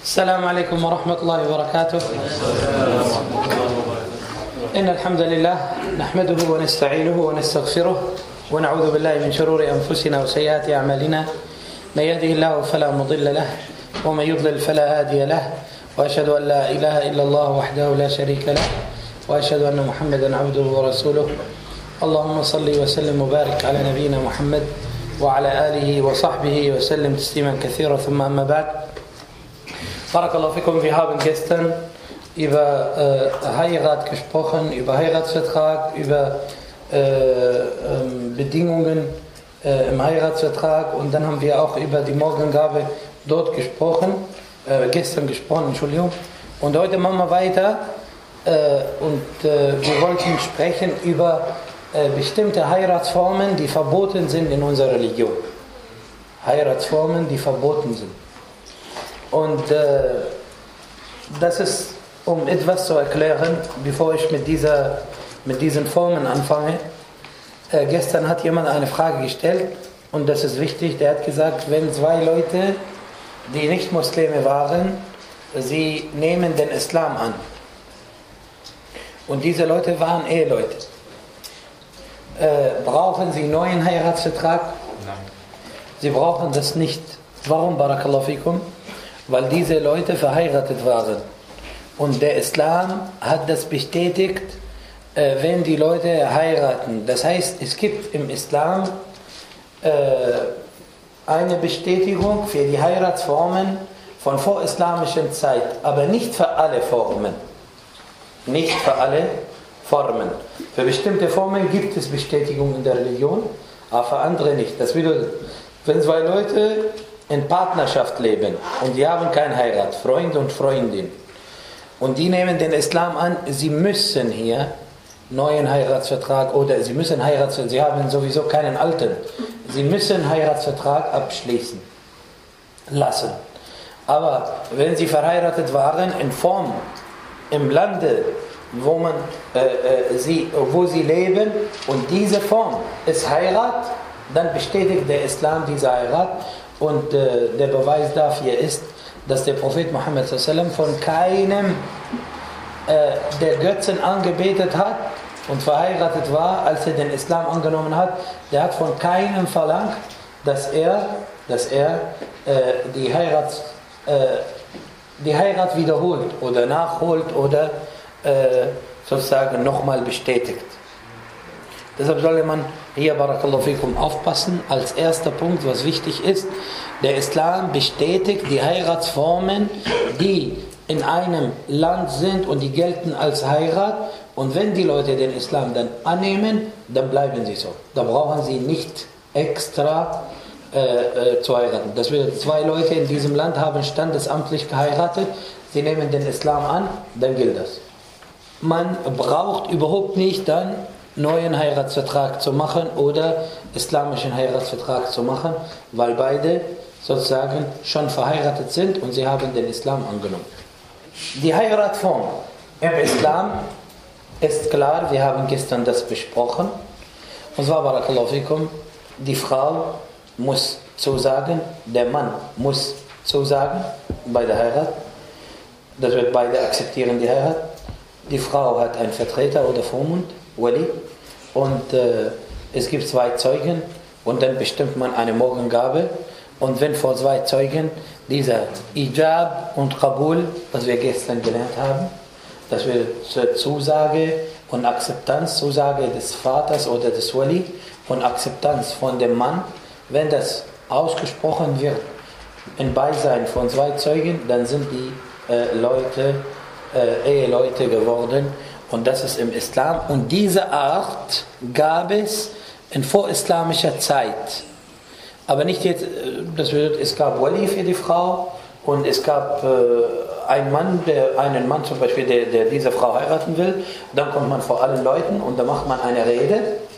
السلام عليكم ورحمة الله وبركاته. إن الحمد لله نحمده ونستعينه ونستغفره ونعوذ بالله من شرور أنفسنا وسيئات أعمالنا. من يهده الله فلا مضل له ومن يضلل فلا هادي له، وأشهد أن لا إله إلا الله وحده لا شريك له، وأشهد أن محمدا عبده ورسوله. اللهم صل وسلم وبارك على نبينا محمد وعلى آله وصحبه وسلم تسليما كثيرا. ثم أما بعد. Barakallahu fikum, wir haben gestern über Heirat gesprochen, über Heiratsvertrag, über Bedingungen im Heiratsvertrag, und dann haben wir auch über die Morgengabe dort gesprochen, gestern gesprochen, Entschuldigung. Und heute machen wir weiter und wir wollten sprechen über bestimmte Heiratsformen, die verboten sind in unserer Religion. Heiratsformen, die verboten sind. Und das ist, um etwas zu erklären, bevor ich mit diesen Formen anfange. Gestern hat jemand eine Frage gestellt, und das ist wichtig. Der hat gesagt, wenn zwei Leute, die nicht Muslime waren, sie nehmen den Islam an. Und diese Leute waren Eheleute. Brauchen sie einen neuen Heiratsvertrag? Nein. Sie brauchen das nicht. Warum, Barakallahu fikum? Weil diese Leute verheiratet waren. Und der Islam hat das bestätigt, wenn die Leute heiraten. Das heißt, es gibt im Islam eine Bestätigung für die Heiratsformen von vorislamischer Zeit, aber nicht für alle Formen. Nicht für alle Formen. Für bestimmte Formen gibt es Bestätigung in der Religion, aber für andere nicht. Das bedeutet, wenn zwei Leute in Partnerschaft leben und die haben keine Heirat, Freund und Freundin, und die nehmen den Islam an, sie müssen hier neuen Heiratsvertrag, oder sie müssen Heiratsvertrag, sie haben sowieso keinen alten, sie müssen Heiratsvertrag abschließen lassen. Aber wenn sie verheiratet waren in Form im Lande, wo sie leben, und diese Form ist Heirat, dann bestätigt der Islam diese Heirat. Und der Beweis dafür ist, dass der Prophet Muhammad von keinem, der Götzen angebetet hat und verheiratet war, als er den Islam angenommen hat, der hat von keinem verlangt, dass er die Heirat wiederholt oder nachholt oder sozusagen nochmal bestätigt. Deshalb soll man hier, Barakallahu fikum, aufpassen. Als erster Punkt, was wichtig ist, der Islam bestätigt die Heiratsformen, die in einem Land sind und die gelten als Heirat. Und wenn die Leute den Islam dann annehmen, dann bleiben sie so. Da brauchen sie nicht extra zu heiraten. Das bedeutet, zwei Leute in diesem Land haben standesamtlich geheiratet, sie nehmen den Islam an, dann gilt das. Man braucht überhaupt nicht dann neuen Heiratsvertrag zu machen oder islamischen Heiratsvertrag zu machen, weil beide sozusagen schon verheiratet sind und sie haben den Islam angenommen. Die Heiratsform im Islam ist klar, wir haben gestern das besprochen. Und zwar, Barakallahu fikum, die Frau muss zusagen, der Mann muss zusagen bei der Heirat. Das wird beide akzeptieren die Heirat. Die Frau hat einen Vertreter oder Vormund, Wali, und es gibt zwei Zeugen, und dann bestimmt man eine Morgengabe. Und wenn vor zwei Zeugen dieser Ijab und Qabul, was wir gestern gelernt haben, dass wir zur Zusage und Akzeptanz, Zusage des Vaters oder des Wali und Akzeptanz von dem Mann, wenn das ausgesprochen wird in Beisein von zwei Zeugen, dann sind die Eheleute geworden. Und das ist im Islam. Und diese Art gab es in vorislamischer Zeit. Aber nicht jetzt, das bedeutet, es gab Wali für die Frau, und es gab einen Mann zum Beispiel, der diese Frau heiraten will. Dann kommt man vor allen Leuten und da macht man eine Rede.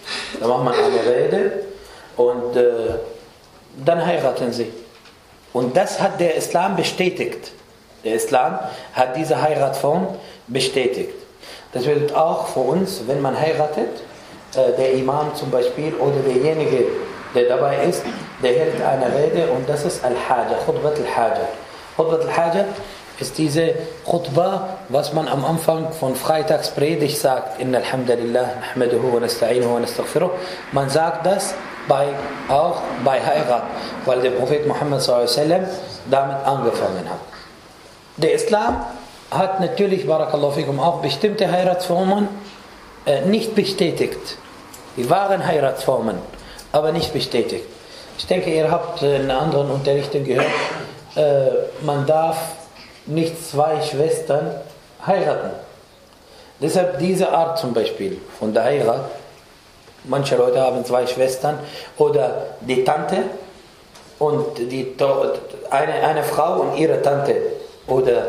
Und dann heiraten sie. Und das hat der Islam bestätigt. Der Islam hat diese Heiratsform bestätigt. Das bedeutet auch für uns, wenn man heiratet, der Imam zum Beispiel oder derjenige, der dabei ist, der hält eine Rede, und das ist Al-Haja, Khutbat al-Haja. Khutbat al-Haja ist diese Khutbah, was man am Anfang von Freitagspredigt sagt. Inna alhamdulillah, nahmaduhu wa nasta'inuhu wa nastaghfiruh. Man sagt das auch bei Heirat, weil der Prophet Muhammad sallallahu alaihi wasallam damit angefangen hat. Der Islam hat natürlich, barakallahu fikum, auch bestimmte Heiratsformen nicht bestätigt. Die wahren Heiratsformen, aber nicht bestätigt. Ich denke, ihr habt in anderen Unterrichten gehört, man darf nicht zwei Schwestern heiraten. Deshalb diese Art zum Beispiel von der Heirat. Manche Leute haben zwei Schwestern oder die Tante und eine Frau und ihre Tante oder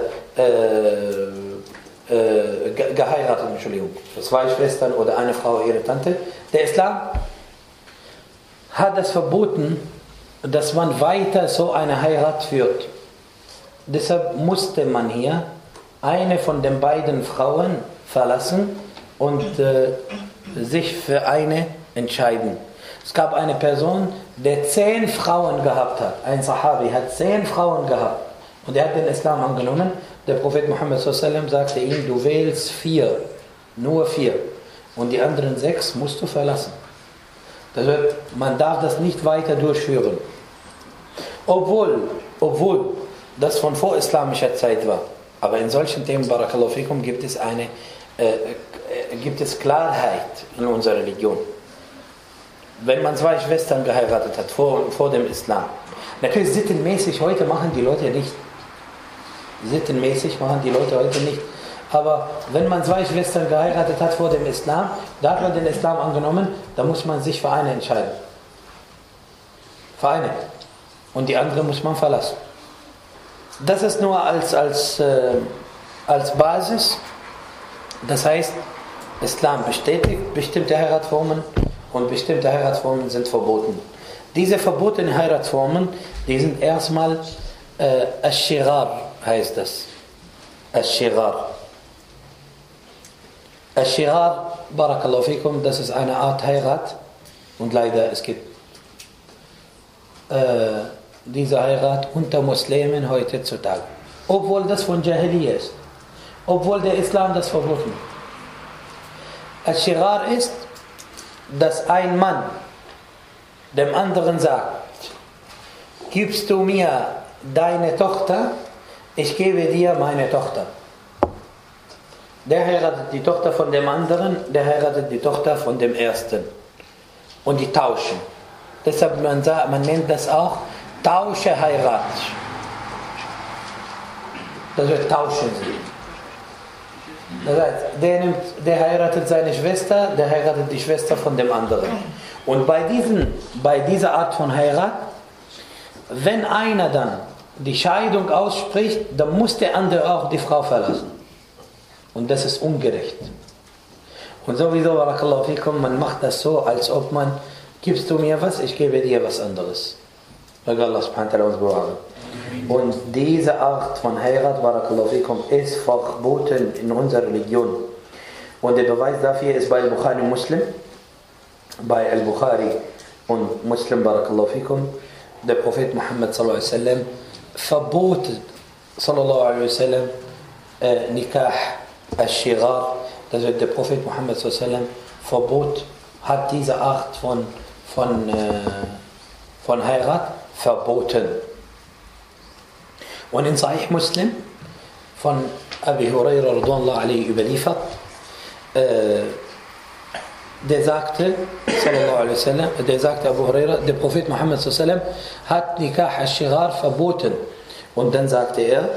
geheiratet, Entschuldigung. Zwei Schwestern oder eine Frau und ihre Tante. Der Islam hat es verboten, dass man weiter so eine Heirat führt. Deshalb musste man hier eine von den beiden Frauen verlassen und sich für eine entscheiden. Es gab eine Person, der 10 Frauen gehabt hat. Ein Sahabi hat 10 Frauen gehabt. Und er hat den Islam angenommen. Der Prophet Muhammad sallallahu alaihi wasallam sagte ihm, du wählst 4, nur 4. Und die anderen 6 musst du verlassen. Das heißt, man darf das nicht weiter durchführen. Obwohl das von vorislamischer Zeit war. Aber in solchen Themen, barakallahu fikum, gibt es Klarheit in unserer Religion. Wenn man zwei Schwestern geheiratet hat vor dem Islam. Natürlich sittenmäßig heute machen die Leute nicht. Aber wenn man zwei Schwestern geheiratet hat vor dem Islam, da hat man den Islam angenommen, da muss man sich für eine entscheiden. Für eine. Und die andere muss man verlassen. Das ist nur als Basis. Das heißt, Islam bestätigt bestimmte Heiratsformen und bestimmte Heiratsformen sind verboten. Diese verbotenen Heiratsformen, die sind erstmal Ash-Shirar heißt das. Ash-Shirar. Ash-Shirar, barakallahu fikum, das ist eine Art Heirat und leider es gibt diese Heirat unter Muslimen heutzutage. Obwohl das von Jahiliyyah ist. Obwohl der Islam das verboten hat. Al-Shirar ist, dass ein Mann dem anderen sagt, gibst du mir deine Tochter, ich gebe dir meine Tochter. Der heiratet die Tochter von dem anderen, der heiratet die Tochter von dem ersten. Und die tauschen. Deshalb man nennt das auch Tauscheheirat. Das wird tauschen sie. Das heißt, der heiratet seine Schwester, der heiratet die Schwester von dem anderen. Und bei dieser Art von Heirat, wenn einer dann die Scheidung ausspricht, dann muss der andere auch die Frau verlassen. Und das ist ungerecht. Und sowieso, barakallahu fikum, man macht das so, als ob man, gibst du mir was, ich gebe dir was anderes. Möge Allah subhanahu wa ta'ala uns bewahren. Und diese Art von Heirat, barakallahu fikum, ist verboten in unserer Religion. Und der Beweis dafür ist bei Al-Bukhari und Muslim. Bei Al-Bukhari und Muslim, barakallahu fikum, der Prophet Muhammad sallallahu alaihi wasallam verboten, sallallahu alaihi wasallam, Nikah al-Shirar. Das wird der Prophet Muhammad sallallahu alaihi wasallam hat diese Art von Heirat verboten. Und in Sahih Muslim von Abi Huraira radhiyallahu anhu überliefert, der sagte, sallallahu alaihi wasallam, Abu Huraira, der Prophet Muhammad sallallahu alaihi wasallam hat Nikah al-Shirar verboten. Und dann sagte er,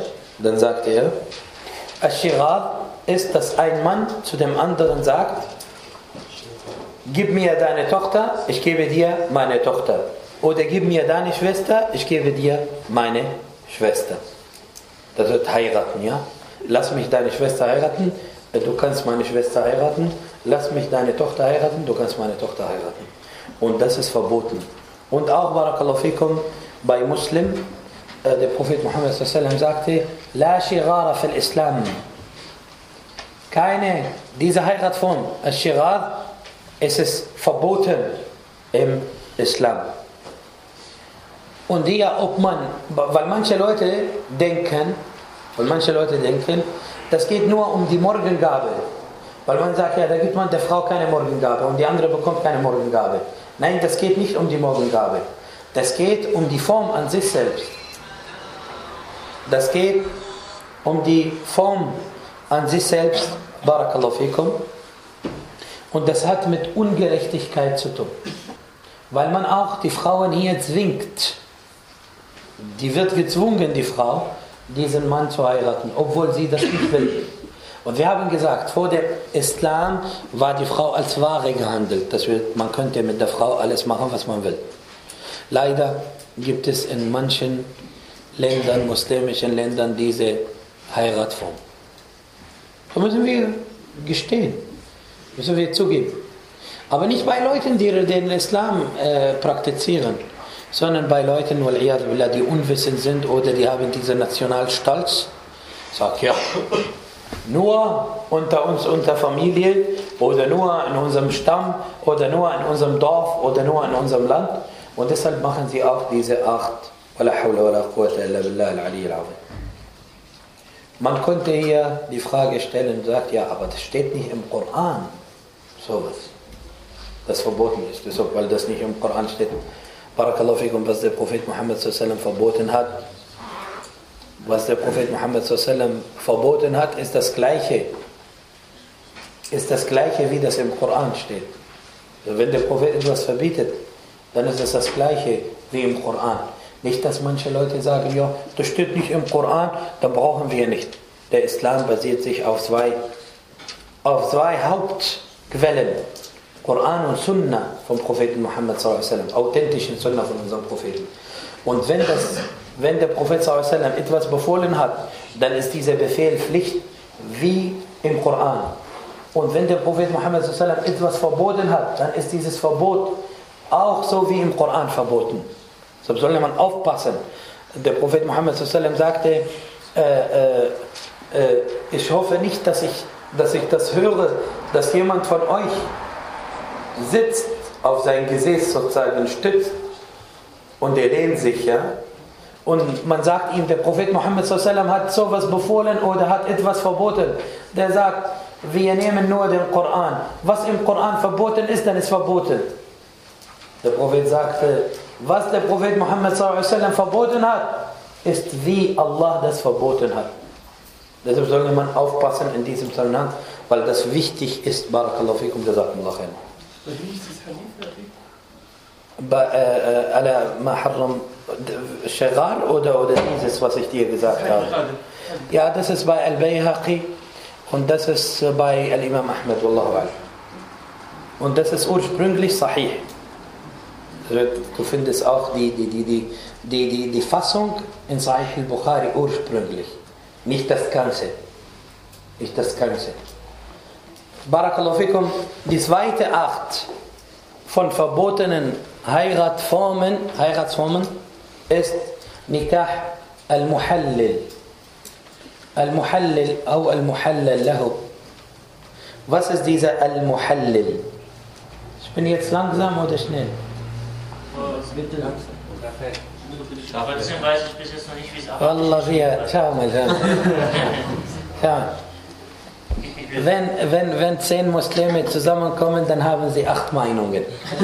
al-Shirar ist, dass ein Mann zu dem anderen sagt, gib mir deine Tochter, ich gebe dir meine Tochter. Oder gib mir deine Schwester, ich gebe dir meine Schwester. Das wird heiraten, ja? Lass mich deine Schwester heiraten, du kannst meine Schwester heiraten. Lass mich deine Tochter heiraten, du kannst meine Tochter heiraten. Und das ist verboten. Und auch, barakallahu fikum, bei Muslim, der Prophet Muhammad sallallahu alaihi wasallam sagte, La shirara fil Islam. Diese Heiratsform, al-Shirar, es ist verboten im Islam. Und hier, ob man, weil manche Leute denken, das geht nur um die Morgengabe. Weil man sagt, ja, da gibt man der Frau keine Morgengabe und die andere bekommt keine Morgengabe. Nein, das geht nicht um die Morgengabe. Das geht um die Form an sich selbst. Das geht um die Form an sich selbst. Barakallahu fikum. Und das hat mit Ungerechtigkeit zu tun. Weil man auch die Frauen hier zwingt. Die wird gezwungen, die Frau, diesen Mann zu heiraten, obwohl sie das nicht will. Und wir haben gesagt, vor dem Islam war die Frau als Ware gehandelt. Man könnte mit der Frau alles machen, was man will. Leider gibt es in manchen Ländern, muslimischen Ländern, diese Heiratsform. Da müssen wir gestehen, müssen wir zugeben. Aber nicht bei Leuten, die den Islam praktizieren, sondern bei Leuten, die unwissend sind oder die haben diesen Nationalstolz. Sag ja, nur unter uns, unter Familie oder nur in unserem Stamm oder nur in unserem Dorf oder nur in unserem Land. Und deshalb machen sie auch diese 8. Man könnte hier die Frage stellen und sagt, ja, aber das steht nicht im Koran, sowas, das verboten ist. Deshalb, weil das nicht im Koran steht. Barakallahu fikum, was der Prophet Muhammad sallam verboten hat. Was der Prophet Muhammad sallam verboten hat, ist das Gleiche. Ist das Gleiche, wie das im Koran steht. Also wenn der Prophet etwas verbietet, dann ist es das Gleiche wie im Koran. Nicht, dass manche Leute sagen, ja, das steht nicht im Koran, dann brauchen wir nicht. Der Islam basiert sich auf zwei Hauptquellen. Koran und Sunna vom Propheten Muhammad sallallahu alaihi wasallam, authentischen Sunna von unserem Propheten. Und wenn der Prophet sallallahu alaihi wasallam etwas befohlen hat, dann ist dieser Befehl Pflicht wie im Koran. Und wenn der Prophet Muhammad sallallahu alaihi wasallam etwas verboten hat, dann ist dieses Verbot auch so wie im Koran verboten. So soll man aufpassen. Der Prophet Muhammad sallallahu alaihi wasallam sagte, ich hoffe nicht, dass ich das höre, dass jemand von euch sitzt, auf sein Gesäß sozusagen stützt und er lehnt sich, ja. Und man sagt ihm, der Prophet Muhammad sallallahu alaihi wasallam hat sowas befohlen oder hat etwas verboten. Der sagt, wir nehmen nur den Koran. Was im Koran verboten ist, dann ist verboten. Der Prophet sagte, was der Prophet Muhammad sallallahu alaihi wasallam verboten hat, ist wie Allah das verboten hat. Deshalb sollte man aufpassen in diesem Zusammenhang, weil das wichtig ist. Barakallahu fikum, jazakumullah khairan. Wie ist das Hadith? على ما حرم الشغال oder dieses, was ich dir gesagt habe. Ja, das ist bei Al-Bayhaqi und das ist bei Al-Imam Ahmed, wallahu a'lam. Und das ist ursprünglich sahih. Du findest auch die Fassung in Sahih al-Bukhari ursprünglich. Nicht das Ganze. Nicht das Ganze. Barakallahu fikum, die zweite Art von verbotenen Heiratsformen ist Nikah al-Muhallil. Al-Muhallil oder al-Muhallal lahu. Was ist dieser al-Muhallil? Ich bin jetzt langsam oder schnell? Bitte langsam. Aber deswegen weiß ich bis jetzt noch nicht, wie es abläuft. Wallah, schau mal. Schau. Wenn 10 Muslime zusammenkommen, dann haben sie 8 Meinungen.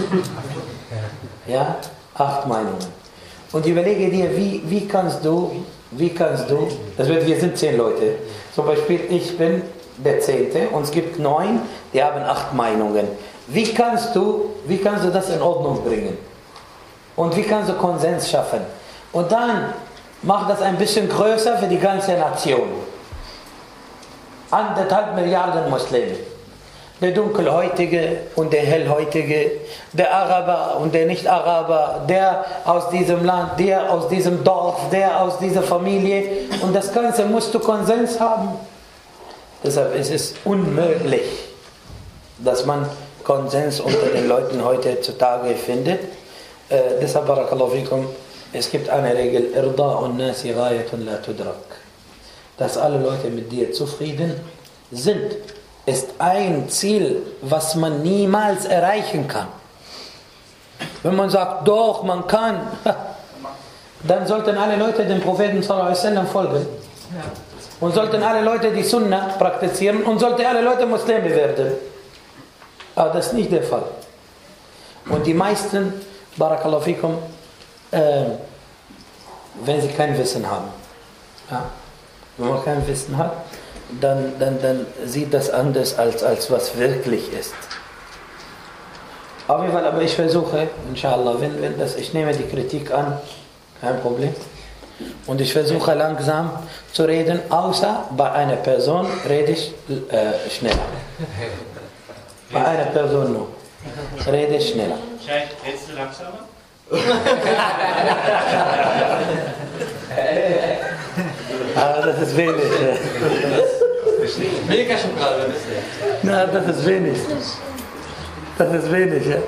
Ja, 8 Meinungen. Und überlege dir, wie kannst du, wir sind 10 Leute. Zum Beispiel, ich bin der 10. und es gibt 9, die haben 8 Meinungen. Wie kannst du das in Ordnung bringen? Und wie kannst du Konsens schaffen? Und dann mach das ein bisschen größer für die ganze Nation. 1,5 Milliarden Muslime. Der Dunkelhäutige und der Hellhäutige, der Araber und der Nicht-Araber, der aus diesem Land, der aus diesem Dorf, der aus dieser Familie. Und das Ganze musst du Konsens haben. Deshalb ist es unmöglich, dass man Konsens unter den Leuten heutzutage findet. Deshalb, barakallahu fikum, es gibt eine Regel, Irda'un nasi ghayatun la tudrak. Dass alle Leute mit dir zufrieden sind, ist ein Ziel, was man niemals erreichen kann. Wenn man sagt, doch, man kann, dann sollten alle Leute dem Propheten sallallahu alaihi wasallam folgen. Und sollten alle Leute die Sunna praktizieren und sollten alle Leute Muslime werden. Aber das ist nicht der Fall. Und die meisten, Barakallahu fikum, wenn sie kein Wissen haben, ja, wenn man kein Wissen hat, dann sieht das anders als was wirklich ist. Auf jeden Fall, aber ich versuche, inshallah, wenn das, ich nehme die Kritik an, kein Problem. Und ich versuche langsam zu reden, außer bei einer Person rede ich schneller. Bei einer Person nur. Rede ich schneller. Redest du langsamer? Aber das ist wenig. Mega schon gerade, Na, das ist wenig. Das ist wenig, ja.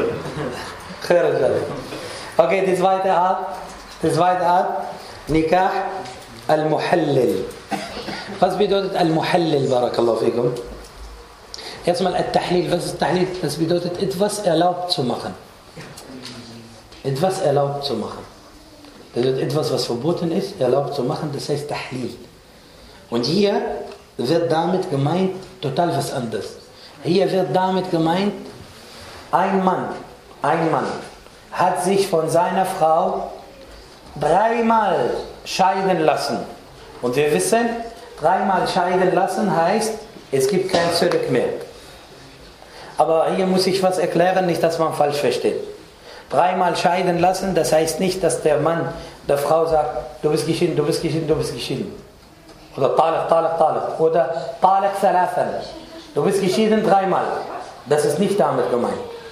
Okay, die zweite Art. Nikah al-Muhallil. Was bedeutet al-Muhallil, Barakallahu fikum? Erstmal al-Tahlil. Was ist Tahlil? Das bedeutet etwas erlaubt zu machen. Etwas erlaubt zu machen. Das bedeutet etwas, was verboten ist, erlaubt zu machen, das heißt Tahlil. Und hier wird damit gemeint total was anderes. Hier wird damit gemeint, ein Mann hat sich von seiner Frau 3-mal scheiden lassen. Und wir wissen, 3-mal scheiden lassen heißt, es gibt kein Zurück mehr. Aber hier muss ich was erklären, nicht, dass man falsch versteht. 3-mal scheiden lassen, das heißt nicht, dass der Mann der Frau sagt, du bist geschieden, du bist geschieden, du bist geschieden. Oder talaq. Oder talaq thalathan. Du bist geschieden 3-mal. Das ist nicht damit gemeint.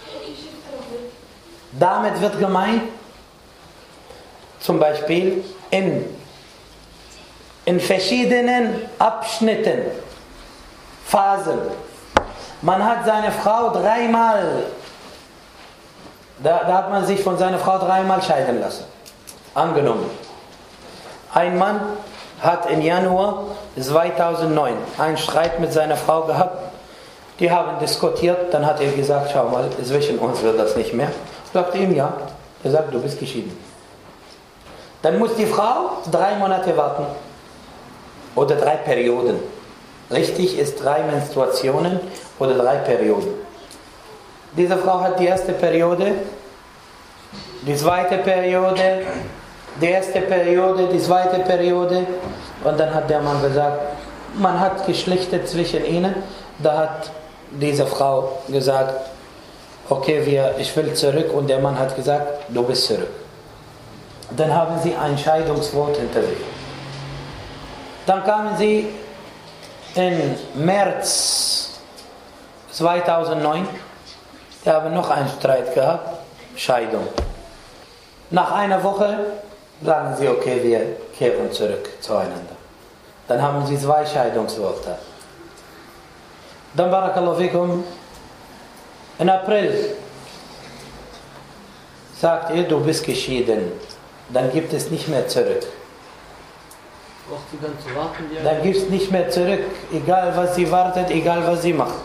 Damit wird gemeint, zum Beispiel in verschiedenen Abschnitten, Phasen. Man hat seine Frau 3-mal, da hat man sich von seiner Frau 3-mal scheiden lassen. Angenommen. Ein Mann hat im Januar 2009 einen Streit mit seiner Frau gehabt. Die haben diskutiert, dann hat er gesagt, schau mal, zwischen uns wird das nicht mehr. Sagt ihm ja. Er sagt, du bist geschieden. Dann muss die Frau 3 Monate warten. Oder 3 Perioden. Richtig ist 3 Menstruationen oder 3 Perioden. Diese Frau hat die erste Periode, die zweite Periode, die erste Periode, die zweite Periode. Und dann hat der Mann gesagt, man hat geschlichtet zwischen ihnen. Da hat diese Frau gesagt, okay, ich will zurück. Und der Mann hat gesagt, du bist zurück. Dann haben sie ein Scheidungswort hinter sich. Dann kamen sie im März 2009. Die haben noch einen Streit gehabt. Scheidung. Nach einer Woche sagen sie, okay, wir kehren zurück zueinander. Dann haben sie 2 Scheidungsworte. Dann Barakallahu fikum, im April sagt ihr, du bist geschieden. Dann gibt es nicht mehr zurück. Braucht sie dann zu warten? Dann gibt es nicht mehr zurück, egal was sie wartet, egal was sie macht.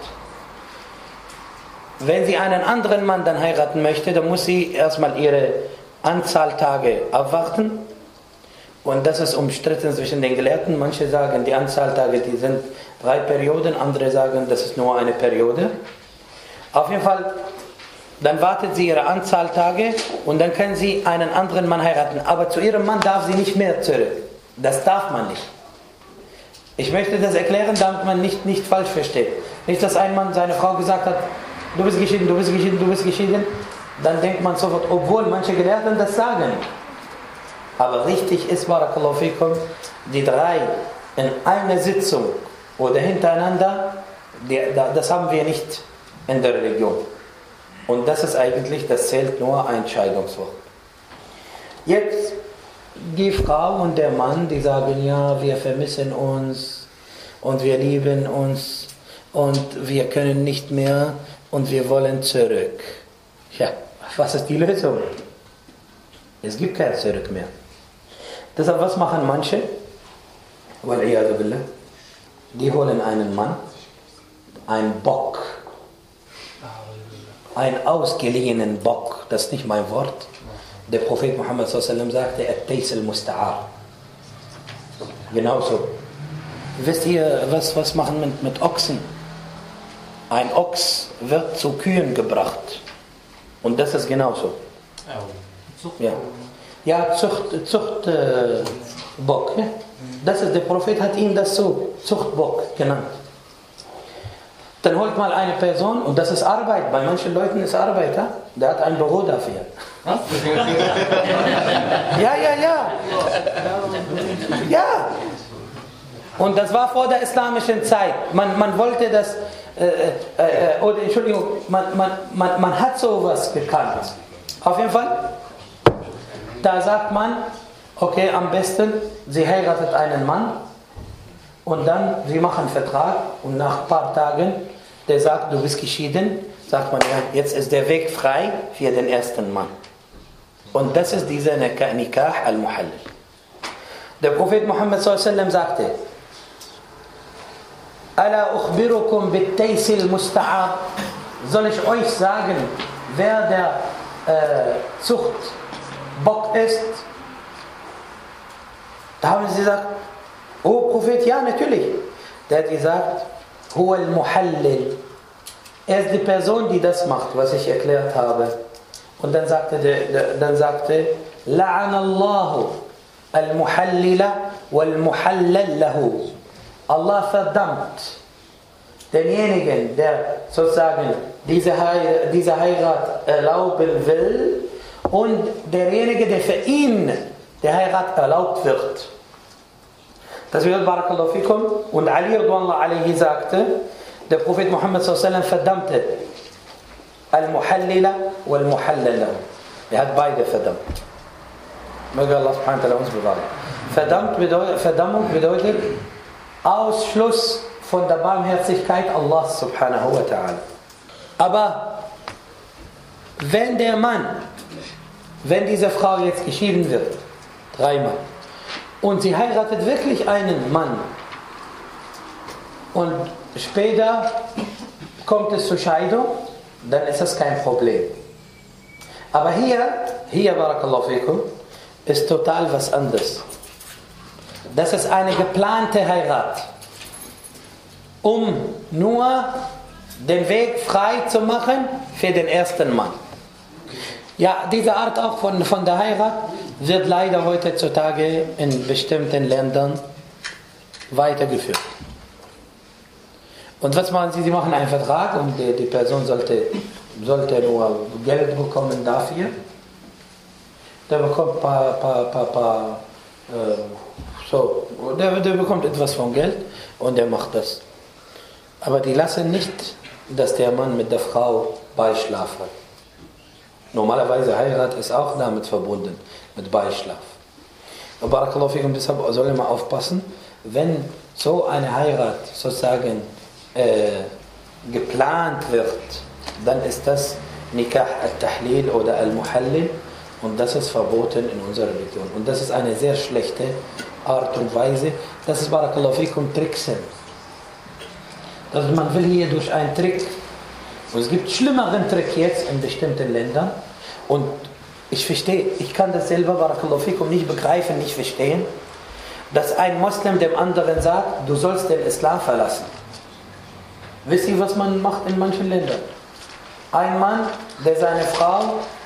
Wenn sie einen anderen Mann dann heiraten möchte, dann muss sie erstmal ihre Anzahl Tage abwarten. Und das ist umstritten zwischen den Gelehrten. Manche sagen, die Anzahl Tage, die sind 3 Perioden, andere sagen, das ist nur eine Periode. Auf jeden Fall, dann wartet sie ihre Anzahl Tage und dann kann sie einen anderen Mann heiraten. Aber zu ihrem Mann darf sie nicht mehr zurück. Das darf man nicht. Ich möchte das erklären, damit man nicht falsch versteht. Nicht, dass ein Mann seiner Frau gesagt hat, du bist geschieden, du bist geschieden, du bist geschieden. Dann denkt man sofort, obwohl manche Gelehrten das sagen. Aber richtig ist, Barakallahu fikum, die 3 in einer Sitzung oder hintereinander, das haben wir nicht in der Religion. Und das ist eigentlich, das zählt nur ein Scheidungswort. Jetzt die Frau und der Mann, die sagen, ja, wir vermissen uns und wir lieben uns und wir können nicht mehr und wir wollen zurück. Ja, was ist die Lösung? Es gibt kein Zurück mehr. Deshalb, was machen manche? Die holen einen Mann, einen Bock, einen ausgeliehenen Bock, das ist nicht mein Wort. Der Prophet Muhammad sagte, At-Tays al-Musta'ar. Genauso. Wisst ihr, was machen mit Ochsen? Ein Ochs wird zu Kühen gebracht. Und das ist genauso. Ja, Zuchtbock. Das ist, der Prophet hat ihn das so Zuchtbock genannt. Dann holt mal eine Person, und das ist Arbeit. Bei manchen Leuten ist Arbeit. Ja? Der hat ein Büro dafür. Was? Ja. Und das war vor der islamischen Zeit. Man wollte das, oder Entschuldigung, man hat sowas gekannt. Auf jeden Fall, da sagt man, okay, am besten, sie heiratet einen Mann und dann, sie machen einen Vertrag und nach ein paar Tagen, der sagt, du bist geschieden, sagt man, ja, jetzt ist der Weg frei für den ersten Mann. Und das ist dieser Nikah al-Muhallil. Der Prophet Muhammad sagte, Ala ukhbirukum bit-Tays al-Musta'ar. Soll ich euch sagen, wer der Zuchtbock ist? Da haben sie gesagt, oh Prophet, ja natürlich. Der hat gesagt, Huwa al-Muhallil. Er ist die Person, die das macht, was ich erklärt habe. Und dann sagte La'ana Allahu al-Muhallila wal-Muhallal lahu. Allah verdammt denjenigen, der sozusagen diese Heirat erlauben will, und derjenige, der für ihn der Heirat erlaubt wird. Das wird Barakallahu fikum. Und Ali radhiyallahu anhu sagte, der Prophet Muhammad verdammte Al-Muhallila wal-Muhallal lahu. Er hat beide verdammt. Möge Allah subhanahu wa ta'ala uns bewahren. Verdammung bedeutet Ausschluss von der Barmherzigkeit Allah subhanahu wa ta'ala. Aber wenn diese Frau jetzt geschieden wird, 3-mal, und sie heiratet wirklich einen Mann und später kommt es zur Scheidung, dann ist das kein Problem. Aber hier Barakallahu fikum, ist total was anderes. Das ist eine geplante Heirat, um nur den Weg frei zu machen für den ersten Mann. Ja, diese Art auch von der Heirat wird leider heutzutage in bestimmten Ländern weitergeführt. Und was machen sie? Sie machen einen Vertrag und die Person sollte nur Geld bekommen dafür. Der bekommt der bekommt etwas von Geld und der macht das. Aber die lassen nicht, dass der Mann mit der Frau Beischlaf hat. Normalerweise Heirat ist auch damit verbunden, mit Beischlaf. Und Barakallahu fikum, deshalb soll man aufpassen, wenn so eine Heirat sozusagen geplant wird, dann ist das Nikah al-Tahlil oder al-Muhallil, und das ist verboten in unserer Religion. Und das ist eine sehr schlechte Art und Weise. Das ist Barakallahu fikum Tricksen. Also man will hier durch einen Trick, und es gibt schlimmeren Trick jetzt in bestimmten Ländern, und ich kann das selber Barakallahu fikum nicht begreifen, nicht verstehen, dass ein Moslem dem anderen sagt, du sollst den Islam verlassen. Wisst ihr, was man macht in manchen Ländern? Ein Mann, der seine Frau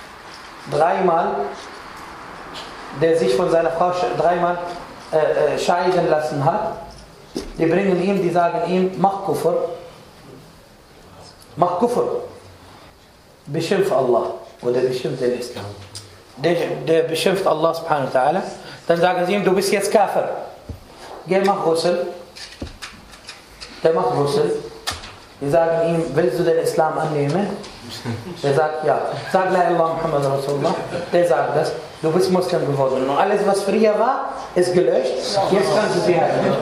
der sich von seiner Frau 3-mal scheiden lassen hat, die sagen ihm, mach Kufr, beschimpf Allah oder beschimpf den Islam. Der beschimpft Allah subhanahu wa ta'ala, dann sagen sie ihm, du bist jetzt Kafir. Geh, mach Ghusl. Der macht Ghusl. Die sagen ihm, willst du den Islam annehmen? Der sagt ja. Sag La ilaha Muhammad Rasulullah. Der sagt das. Du bist Muslim geworden. Und alles, was früher war, ist gelöscht. Jetzt kannst du sie halten.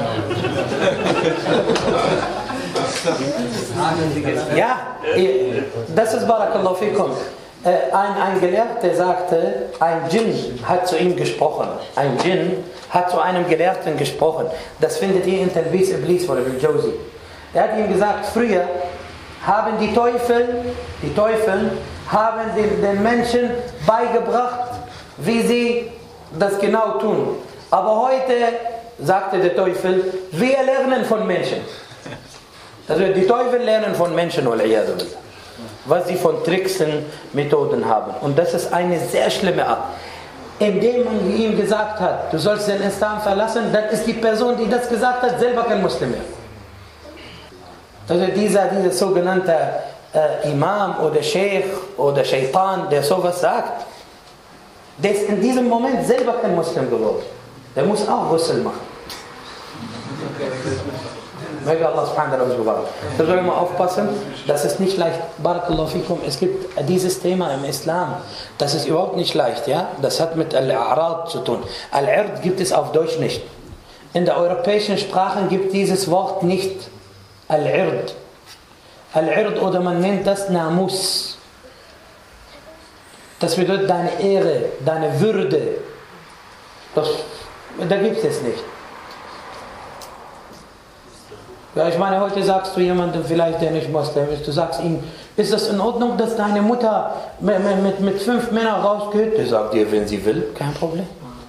Ja, das ist Barakallahu fikum. Ein Gelehrter sagte, ein Djinn hat zu ihm gesprochen. Ein Djinn hat zu einem Gelehrten gesprochen. Das findet ihr in Talbis Iblis von Ibn Jawzi. Er hat ihm gesagt, früher haben die Teufel haben den Menschen beigebracht, wie sie das genau tun. Aber heute, sagte der Teufel, wir lernen von Menschen. Also die Teufel lernen von Menschen, was sie von Tricksen, Methoden haben. Und das ist eine sehr schlimme Art. Indem man ihm gesagt hat, du sollst den Islam verlassen, dann ist die Person, die das gesagt hat, selber kein Muslim mehr. Also dieser sogenannte Imam oder Sheikh oder Shaitan, der sowas sagt, der ist in diesem Moment selber kein Muslim geworden. Der muss auch Ghusl machen. Möge Allah subhanahu wa ta'ala uns bewahren. Da soll man aufpassen, das ist nicht leicht. Barakallahu fikum. Es gibt dieses Thema im Islam, das ist überhaupt nicht leicht. Ja? Das hat mit Al-A'rad zu tun. Al-Ird gibt es auf Deutsch nicht. In der europäischen Sprache gibt dieses Wort nicht. Al-Ird. Al-Ird oder man nennt das Namus. Das bedeutet deine Ehre, deine Würde. Da gibt es nicht. Ja, ich meine, heute sagst du jemandem vielleicht, der nicht Muslim ist, du sagst ihm, ist das in Ordnung, dass deine Mutter mit 5 Männern rausgeht? Der sagt dir, wenn sie will, kein Problem.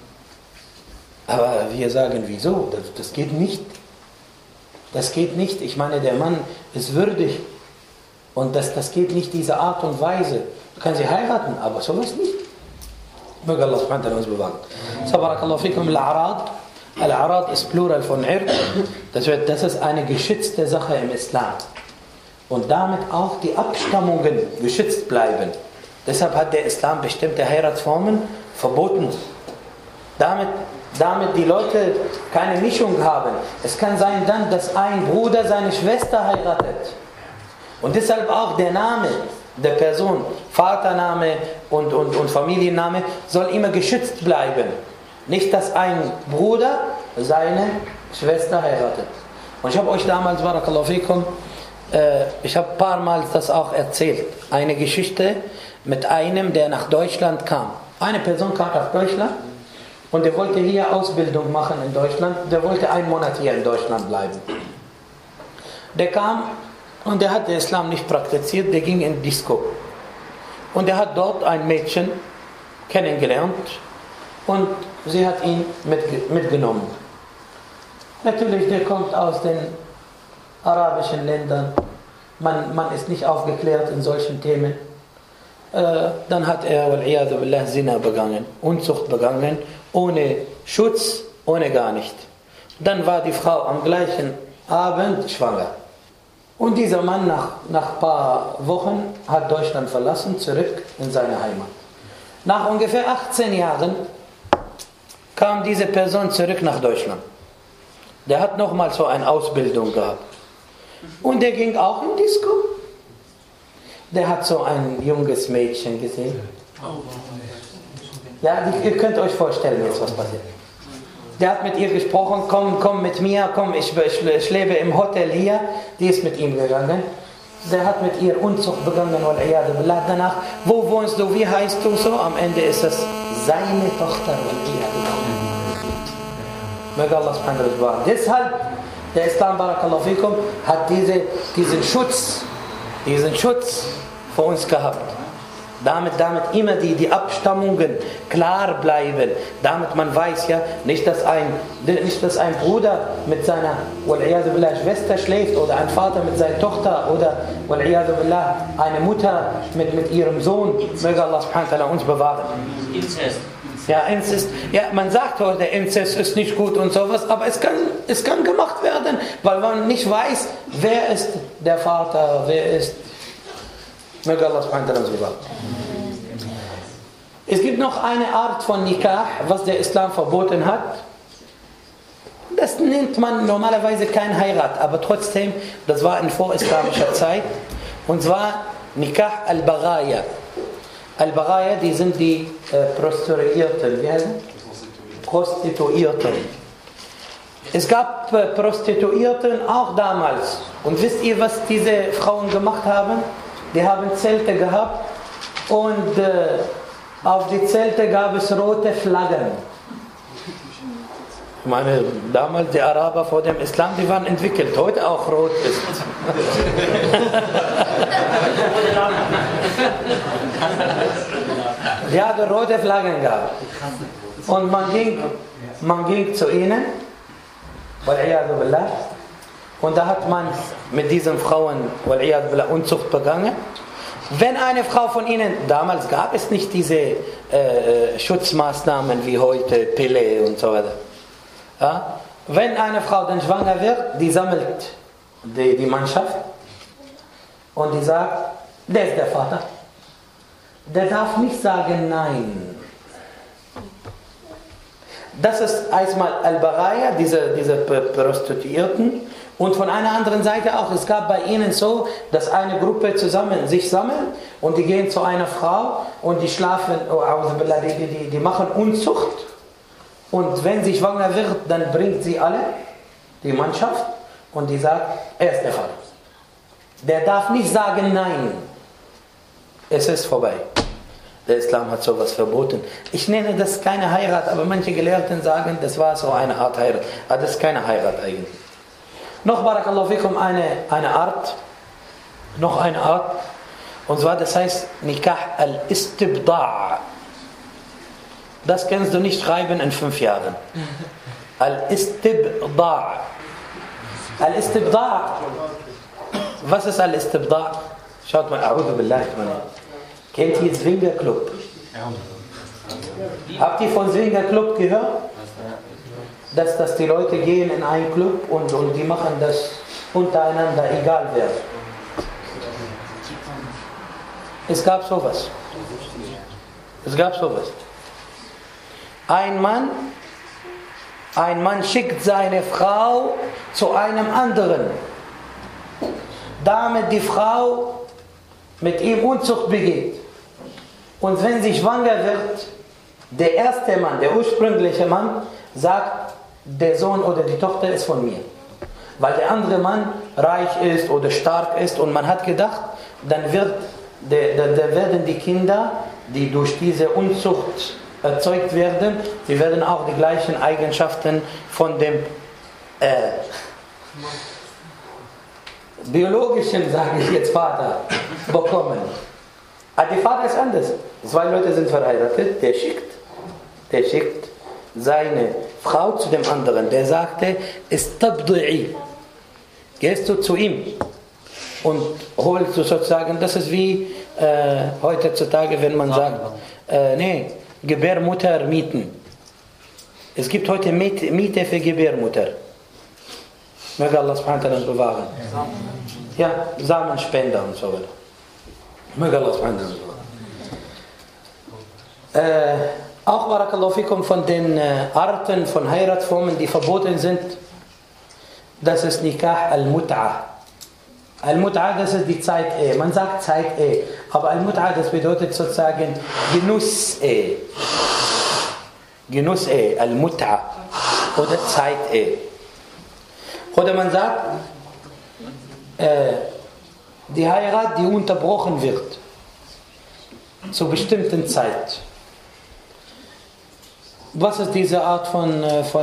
Aber wir sagen, wieso? Das geht nicht. Das geht nicht. Ich meine, der Mann ist würdig. Und das geht nicht diese Art und Weise. Du kannst sie heiraten, aber sowas nicht. Möge Allah subhanahu wa ta'ala uns bewahren. Barakallahu fikum, Al-A'rad. Al-A'rad ist Plural von Ird. Das ist eine geschützte Sache im Islam. Und damit auch die Abstammungen geschützt bleiben. Deshalb hat der Islam bestimmte Heiratsformen verboten. Damit die Leute keine Mischung haben. Es kann sein dann, dass ein Bruder seine Schwester heiratet. Und deshalb auch der Name der Person, Vatername und Familienname, soll immer geschützt bleiben. Nicht, dass ein Bruder seine Schwester heiratet. Und ich habe euch damals, Barakallahu fikum, ich habe ein paar Mal das auch erzählt. Eine Geschichte mit einem, der nach Deutschland kam. Eine Person kam nach Deutschland und der wollte hier Ausbildung machen in Deutschland. Der wollte 1 Monat hier in Deutschland bleiben. Der kam und der hat den Islam nicht praktiziert, der ging in Disco. Und er hat dort ein Mädchen kennengelernt und sie hat ihn mitgenommen. Natürlich, der kommt aus den arabischen Ländern. Man ist nicht aufgeklärt in solchen Themen. Dann hat er, wal-iyadu billah, Zina begangen, Unzucht begangen, ohne Schutz, ohne gar nicht. Dann war die Frau am gleichen Abend schwanger. Und dieser Mann nach ein paar Wochen hat Deutschland verlassen, zurück in seine Heimat. Nach ungefähr 18 Jahren kam diese Person zurück nach Deutschland. Der hat nochmal so eine Ausbildung gehabt. Und der ging auch in Disco. Der hat so ein junges Mädchen gesehen. Ja, ihr könnt euch vorstellen jetzt, was passiert. Der hat mit ihr gesprochen, komm mit mir, komm, ich lebe im Hotel hier. Die ist mit ihm gegangen. Der hat mit ihr Unzucht begangen, wal-iyadu billah. Danach, wo wohnst du, wie heißt du so? Am Ende ist es seine Tochter, wal-iyadu billah. Möge Allah subhanahu wa ta'ala bewahren. Deshalb, der Islam, barakallahu fikum, hat diesen Schutz für uns gehabt. Damit immer die Abstammungen klar bleiben. Damit man weiß ja, nicht dass ein Bruder mit seiner wal-iyadu billah Schwester schläft oder ein Vater mit seiner Tochter oder wal-iyadu billah eine Mutter mit ihrem Sohn. Möge Allah subhanahu wa ta'ala uns bewahren. Inzest. Ja, Inzest. Ja, man sagt heute, Inzest ist nicht gut und sowas, aber es kann gemacht werden, weil man nicht weiß, wer ist der Vater, wer ist. Möge Allah subhanahu wa ta'ala uns bewahren. Es gibt noch eine Art von Nikah, was der Islam verboten hat. Das nennt man normalerweise kein Heirat, aber trotzdem, das war in vorislamischer Zeit. Und zwar Nikah al-Baghaya. Al-Baghaya, die sind die Prostituierten. Wie heißen? Prostituierten. Es gab Prostituierten auch damals. Und wisst ihr, was diese Frauen gemacht haben? Die haben Zelte gehabt und auf die Zelte gab es rote Flaggen. Ich meine, damals die Araber vor dem Islam, die waren entwickelt, heute auch rot ist. Die hatten rote Flaggen gehabt. Und man ging zu ihnen, und da hat man mit diesen Frauen Unzucht begangen. Wenn eine Frau von ihnen, damals gab es nicht diese Schutzmaßnahmen wie heute, Pille und so weiter. Ja? Wenn eine Frau dann schwanger wird, die sammelt die Mannschaft und die sagt, der ist der Vater. Der darf nicht sagen nein. Das ist erstmal Al-Baraya, diese Prostituierten. Und von einer anderen Seite auch, es gab bei ihnen so, dass eine Gruppe sich sammelt und die gehen zu einer Frau und die schlafen, die machen Unzucht. Und wenn sie schwanger wird, dann bringt sie alle, die Mannschaft, und die sagt, er ist der Vater. Der darf nicht sagen nein. Es ist vorbei. Der Islam hat sowas verboten. Ich nenne das keine Heirat, aber manche Gelehrten sagen, das war so eine Art Heirat. Aber das ist keine Heirat eigentlich. Noch Barakallahu fikum eine Art, und zwar das heißt Nikah al-Istibda'. Das kannst du nicht schreiben in 5 Jahren. Al-Istibda'. Al-Istibda'. Was ist Al-Istibda'? Schaut mal, A'udhu Billah. Kennt ihr Swinger Club? Habt ihr von Swinger Club gehört? Dass die Leute gehen in einen Club und die machen das untereinander, egal wer. Es gab sowas. Ein Mann schickt seine Frau zu einem anderen, damit die Frau mit ihm Unzucht begeht. Und wenn sie schwanger wird, der erste Mann, der ursprüngliche Mann, sagt, der Sohn oder die Tochter ist von mir. Weil der andere Mann reich ist oder stark ist und man hat gedacht, dann werden die Kinder, die durch diese Unzucht erzeugt werden, die werden auch die gleichen Eigenschaften von dem biologischen, sage ich jetzt, Vater bekommen. Aber der Vater ist anders. 2 Leute sind verheiratet, der schickt seine Frau zu dem anderen, der sagte, Istabdi'i. Gehst du zu ihm und holst du sozusagen, das ist wie heutzutage, wenn man sagt, Gebärmutter mieten. Es gibt heute Miete für Gebärmutter. Möge Allah subhanahu wa ta'ala bewahren. Ja, Samenspender und so weiter. Möge Allah subhanahu wa ta'ala. Auch Barakallahu fikum von den Arten von Heiratsformen, die verboten sind, das ist Nikah al-Mut'a. Al-Mut'a, das ist die Zeit-Ehe. Man sagt Zeit-Ehe, aber Al-Mut'a, das bedeutet sozusagen Genuss-Ehe. Genuss-Ehe, Al-Mut'a oder Zeit-Ehe. Oder man sagt, die Heirat, die unterbrochen wird zur bestimmten Zeit. Was ist diese Art von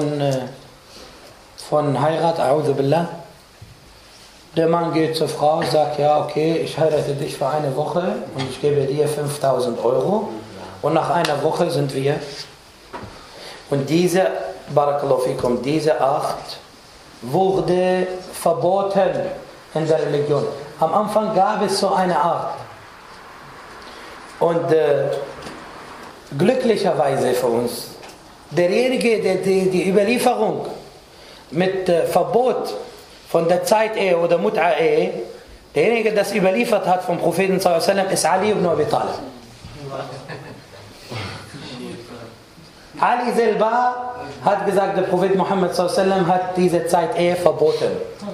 Heirat? A'udhu Billah. Der Mann geht zur Frau, sagt, ja okay, ich heirate dich für eine Woche und ich gebe dir 5.000 € und nach einer Woche sind wir. Und diese, Barakallahu fikum, diese Art wurde verboten in der Religion. Am Anfang gab es so eine Art. Und glücklicherweise für uns, derjenige, der die Überlieferung mit Verbot von der Zeit-Ehe oder Mut'a-Ehe, derjenige, der das überliefert hat vom Propheten sallallahu alaihi wasallam, ist Ali ibn Abi Talib. Ali selber hat gesagt, der Prophet Muhammad sallallahu alaihi wasallam hat diese Zeit-Ehe verboten.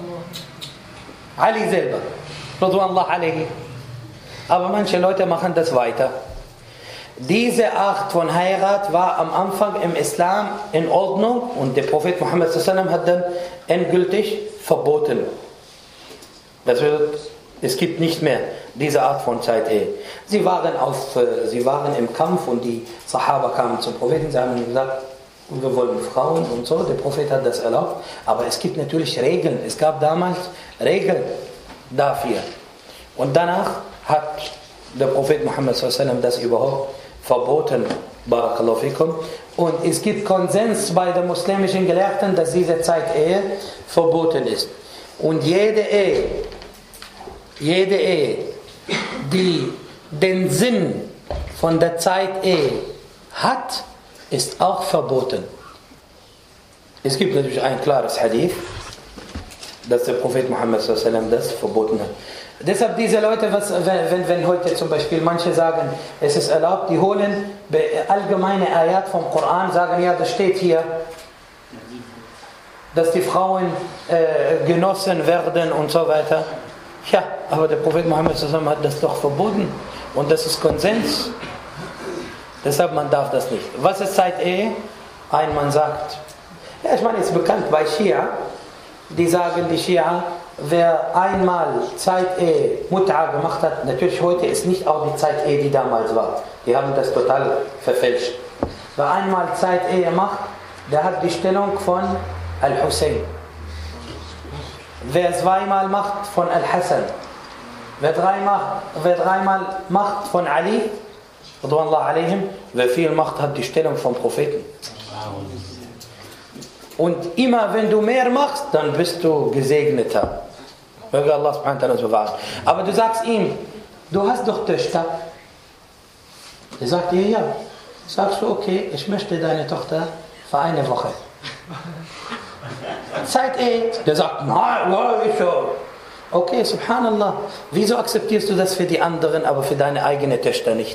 Ali selber. Radwanallah alaihi. Aber manche Leute machen das weiter. Diese Art von Heirat war am Anfang im Islam in Ordnung und der Prophet Muhammad sallallahu alaihi wasallam hat dann endgültig verboten. Das bedeutet, es gibt nicht mehr diese Art von Zeit-Ehe. Sie waren im Kampf und die Sahaba kamen zum Propheten, sie haben gesagt, wir wollen Frauen und so, der Prophet hat das erlaubt, aber es gibt natürlich Regeln, es gab damals Regeln dafür. Und danach hat der Prophet Muhammad sallallahu alaihi wasallam das überhaupt verboten. Barakallahu fikum. Und es gibt Konsens bei den muslimischen Gelehrten, dass diese Zeitehe verboten ist. Und jede Ehe, die den Sinn von der Zeitehe hat, ist auch verboten. Es gibt natürlich ein klares Hadith, dass der Prophet Muhammad sallallahu alaihi wasallam das verboten hat. Deshalb diese Leute, wenn heute zum Beispiel manche sagen, es ist erlaubt, die holen allgemeine Ayat vom Koran, sagen, ja, das steht hier, dass die Frauen genossen werden und so weiter. Ja, aber der Prophet Muhammad sallallahu alaihi wasallam hat das doch verboten und das ist Konsens. Deshalb, man darf das nicht. Was ist Zeitehe? Ein Mann sagt, ja, ich meine, es ist bekannt bei Schia, die sagen, die Schia, wer einmal Zeitehe Mut'a gemacht hat, natürlich heute ist nicht auch die Zeitehe, die damals war. Die haben das total verfälscht. Wer einmal Zeitehe macht, der hat die Stellung von Al-Hussein. Wer zweimal macht, von Al-Hassan. Wer dreimal macht, von Ali, radwanallahu alaihim. Wer viel macht, hat die Stellung vom Propheten. Und immer wenn du mehr machst, dann bist du gesegneter. Möge Allah subhanahu wa ta'ala uns bewahren. Aber du sagst ihm, du hast doch Töchter. Er sagt dir, ja. Sagst du, okay, ich möchte deine Tochter für eine Woche. Zeitehe. Der sagt, nein, ich schon. Okay, subhanallah. Wieso akzeptierst du das für die anderen, aber für deine eigene Töchter nicht?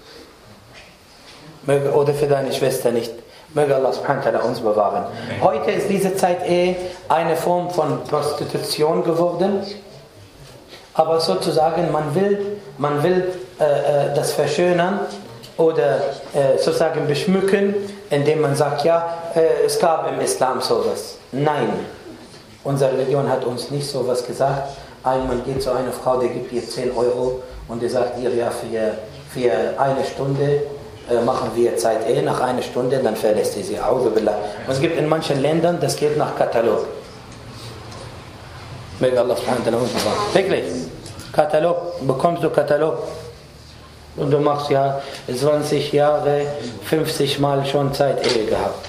Oder für deine Schwester nicht? Möge Allah subhanahu wa ta'ala uns bewahren. Heute ist diese Zeitehe eine Form von Prostitution geworden. Aber sozusagen, man will das verschönern oder sozusagen beschmücken, indem man sagt, ja, es gab im Islam sowas. Nein, unsere Religion hat uns nicht sowas gesagt. Ein Mann geht zu einer Frau, der gibt ihr 10 Euro und der sagt ihr, ja, für eine Stunde machen wir Zeitehe, nach einer Stunde, dann verlässt sie. A'udhu billah. Und es gibt in manchen Ländern, das geht nach Katalog. Möge Allah subhanahu wa ta'ala uns bewahren. Wirklich. Katalog, bekommst du Katalog. Und du machst ja 20 Jahre, 50 Mal schon Zeitehe gehabt.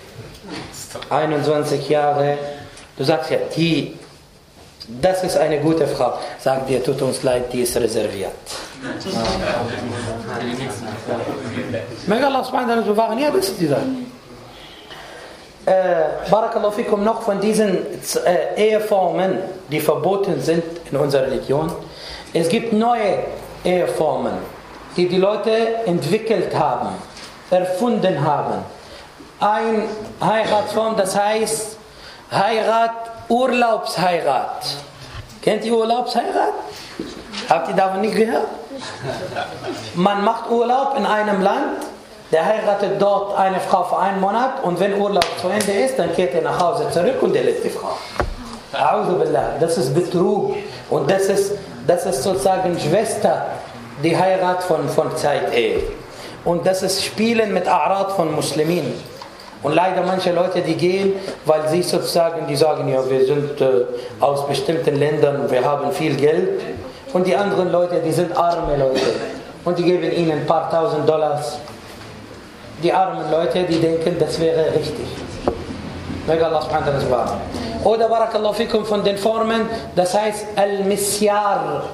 21 Jahre. Du sagst ja, das ist eine gute Frau. Sagt dir, tut uns leid, die ist reserviert. Möge Allah subhanahu wa ta'ala bewahren. Ja, das ist die Sache. Barakallahu fikum, noch von diesen Eheformen, die verboten sind in unserer Religion. Es gibt neue Eheformen, die die Leute entwickelt haben, erfunden haben. Eine Heiratsform, das heißt Urlaubsheirat. Kennt ihr Urlaubsheirat? Habt ihr davon nicht gehört? Man macht Urlaub in einem Land, der heiratet dort eine Frau für 1 Monat und wenn Urlaub zu Ende ist, dann kehrt er nach Hause zurück und er lässt die Frau. A'udhu billah, das ist Betrug und das ist sozusagen Schwester, die Heirat von Zeitehe. Und das ist Spielen mit A'rad von Muslimen. Und leider manche Leute, die gehen, weil sie sozusagen, die sagen, ja, wir sind aus bestimmten Ländern, wir haben viel Geld. Und die anderen Leute, die sind arme Leute. Und die geben ihnen ein paar tausend Dollars. Die armen Leute, die denken, das wäre richtig. Möge Allah subhanahu wa ta'ala bewahren. Oder barakallahu fikum von den Formen, das heißt Al-Misyar.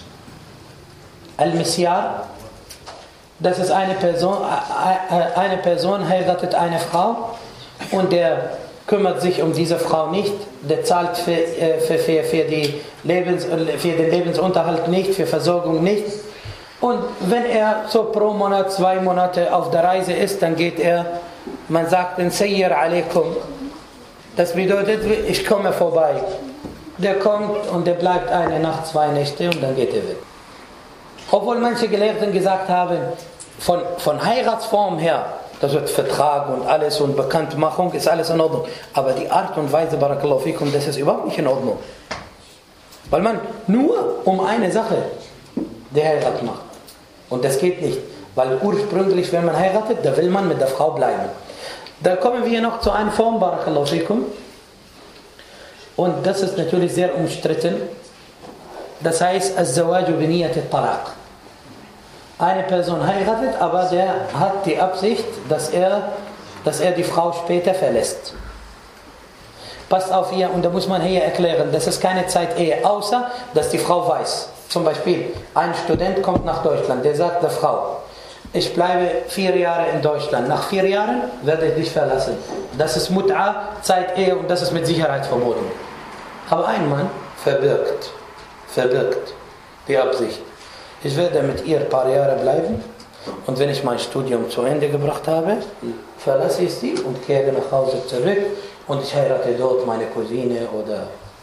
Al-Misyar, das ist eine Person heiratet eine Frau und der kümmert sich um diese Frau nicht, der zahlt für den Lebensunterhalt nicht, für Versorgung nicht. Und wenn er so pro Monat, 2 Monate auf der Reise ist, dann geht er, man sagt den Sayyir alaikum. Das bedeutet, ich komme vorbei. Der kommt und der bleibt eine Nacht, 2 Nächte und dann geht er weg. Obwohl manche Gelehrten gesagt haben, von Heiratsform her, das wird Vertrag und alles und Bekanntmachung ist alles in Ordnung. Aber die Art und Weise, barakallahu fikum, das ist überhaupt nicht in Ordnung. Weil man nur um eine Sache die Heirat macht. Und das geht nicht. Weil ursprünglich, wenn man heiratet, da will man mit der Frau bleiben. Da kommen wir noch zu einer Form, barakallahu fikum. Und das ist natürlich sehr umstritten. Das heißt, Az-Zawaju bi Niyat al-Talaq. eine Person heiratet, aber der hat die Absicht, dass er die Frau später verlässt. Passt auf hier, und da muss man hier erklären, das ist keine Zeitehe, außer dass die Frau weiß. Zum Beispiel, ein Student kommt nach Deutschland, der sagt der Frau, ich bleibe 4 Jahre in Deutschland, nach 4 Jahren werde ich dich verlassen. Das ist Mut'a, Zeitehe, und das ist mit Sicherheit verboten. Aber ein Mann verbirgt die Absicht. Ich werde mit ihr ein paar Jahre bleiben, und wenn ich mein Studium zu Ende gebracht habe, verlasse ich sie und kehre nach Hause zurück und ich heirate dort meine Cousine oder...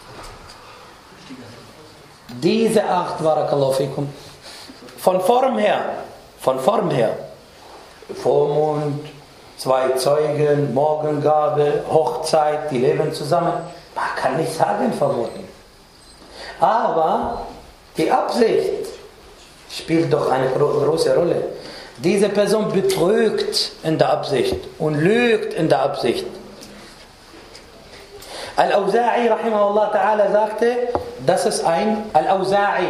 Diese Art, Barakallahu fikum, von Form her, Vormund, 2 Zeugen, Morgengabe, Hochzeit, die leben zusammen, man kann nicht sagen verboten. Aber die Absicht spielt doch eine große Rolle. Diese Person betrügt in der Absicht und lügt in der Absicht. Al-Awza'i rahimahullah ta'ala sagte, das ist Al-Awza'i.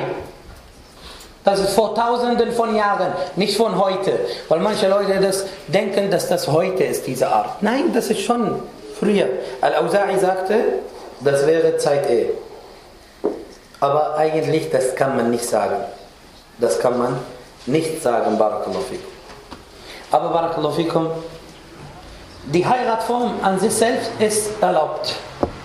Das ist vor Tausenden von Jahren, nicht von heute. Weil manche Leute denken, dass das heute ist, diese Art. Nein, das ist schon früher. Al-Awza'i sagte, das wäre Zeitehe. Aber eigentlich, das kann man nicht sagen. Das kann man nicht sagen, Barakallahu fikum. Aber Barakallahu fikum, die Heiratsform an sich selbst ist erlaubt.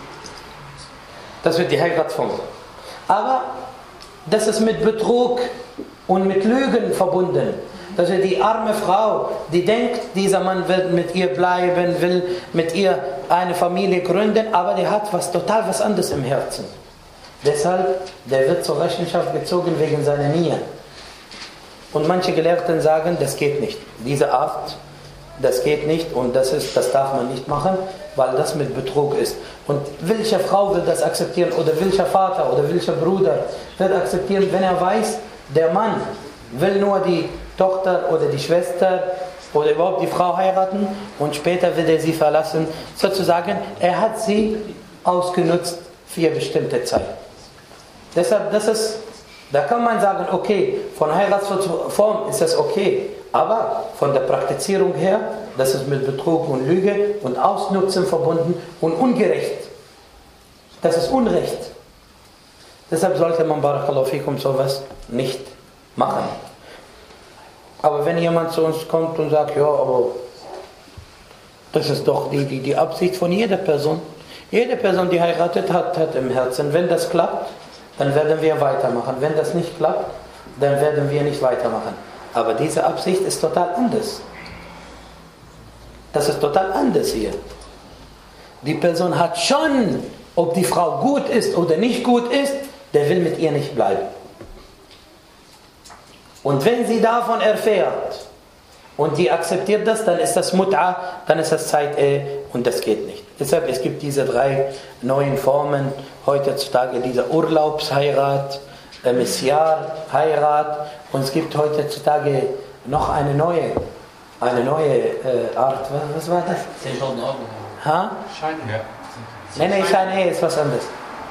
Das wird die Heiratsform. Aber das ist mit Betrug und mit Lügen verbunden. Das ist die arme Frau, die denkt, dieser Mann wird mit ihr bleiben, will mit ihr eine Familie gründen, aber der hat total was anderes im Herzen. Deshalb, der wird zur Rechenschaft gezogen wegen seiner Nieren. Und manche Gelehrten sagen, das geht nicht. Diese Art, das geht nicht und das darf man nicht machen, weil das mit Betrug ist. Und welche Frau will das akzeptieren oder welcher Vater oder welcher Bruder wird akzeptieren, wenn er weiß, der Mann will nur die Tochter oder die Schwester oder überhaupt die Frau heiraten und später will er sie verlassen. Sozusagen, er hat sie ausgenutzt für eine bestimmte Zeit. Deshalb, da kann man sagen, okay, von Heiratsform ist das okay, aber von der Praktizierung her, das ist mit Betrug und Lüge und Ausnutzen verbunden und ungerecht. Das ist Unrecht. Deshalb sollte man, Barakallahu fikum, sowas nicht machen. Aber wenn jemand zu uns kommt und sagt, ja, aber das ist doch die Absicht von jeder Person. Jede Person, die heiratet, hat im Herzen, wenn das klappt, dann werden wir weitermachen. Wenn das nicht klappt, dann werden wir nicht weitermachen. Aber diese Absicht ist total anders. Das ist total anders hier. Die Person hat schon, ob die Frau gut ist oder nicht gut ist, der will mit ihr nicht bleiben. Und wenn sie davon erfährt und die akzeptiert das, dann ist das Mut'a, dann ist das Zeitehe und das geht nicht. Deshalb, es gibt diese 3 neuen Formen heutzutage, diese Urlaubsheirat, Misyar-Heirat, und es gibt heutzutage noch eine neue Art. Was war das? Ha? Scheinehe. Nein, Scheinehe ist was anderes.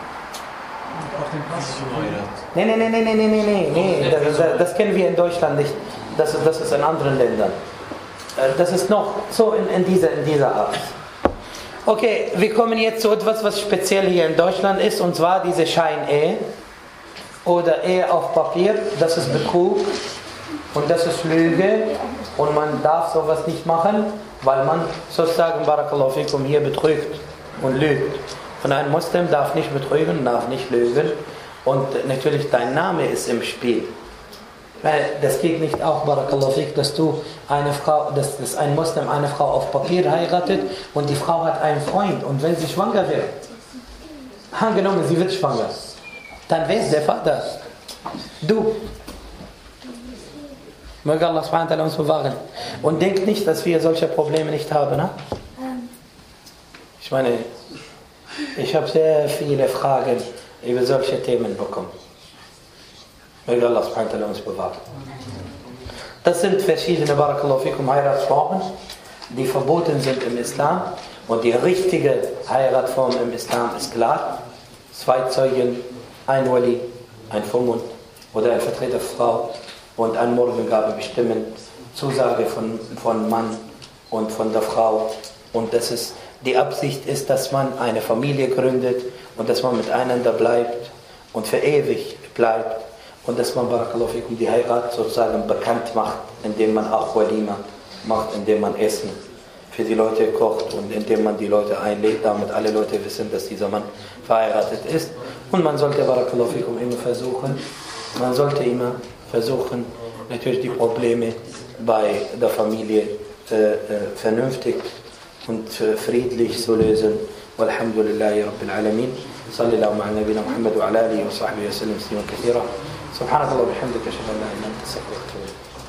Nee. Das kennen wir in Deutschland nicht. Das ist in anderen Ländern. Das ist noch so in dieser Art. Okay, wir kommen jetzt zu etwas, was speziell hier in Deutschland ist, und zwar diese Scheinehe oder Ehe auf Papier. Das ist Betrug und das ist Lüge und man darf sowas nicht machen, weil man sozusagen, Barakallahu fikum, hier betrügt und lügt. Und ein Muslim darf nicht betrügen, darf nicht lügen, und natürlich dein Name ist im Spiel. Weil das geht nicht auch, Barakallahu fik, dass ein Muslim eine Frau auf Papier heiratet und die Frau hat einen Freund, und wenn sie schwanger wird, angenommen sie wird schwanger, dann wer ist der Vater? Du. Möge Allah subhanahu wa ta'ala uns bewahren. Und denkt nicht, dass wir solche Probleme nicht haben. Ne? Ich meine, ich habe sehr viele Fragen über solche Themen bekommen. Möge Allah subhanahu wa ta'ala uns bewahren. Das sind verschiedene, Barakallahu fikum, Heiratsformen, die verboten sind im Islam. Und die richtige Heiratsform im Islam ist klar: 2 Zeugen, ein Wali, ein Vormund oder ein Vertreter Frau und an Morgengabe bestimmen, Zusage von Mann und von der Frau. Und die Absicht ist, dass man eine Familie gründet und dass man miteinander bleibt und für ewig bleibt. Und dass man, barakallahu fikum, die Heirat sozusagen bekannt macht, indem man auch Walima macht, indem man Essen für die Leute kocht und indem man die Leute einlädt, damit alle Leute wissen, dass dieser Mann verheiratet ist. Und man sollte, barakallahu fikum, immer versuchen, natürlich die Probleme bei der Familie vernünftig und friedlich zu lösen. Walhamdulillahi Rabbil Alamin. Sallallahu ala nabina Muhammad wa ala alihi wa sahbihi wa sallam taslima kathira. Subhanakallah wa bihamdika, ashhadu an la ilaha illa anta, astaghfiruka wa atubu ilayk.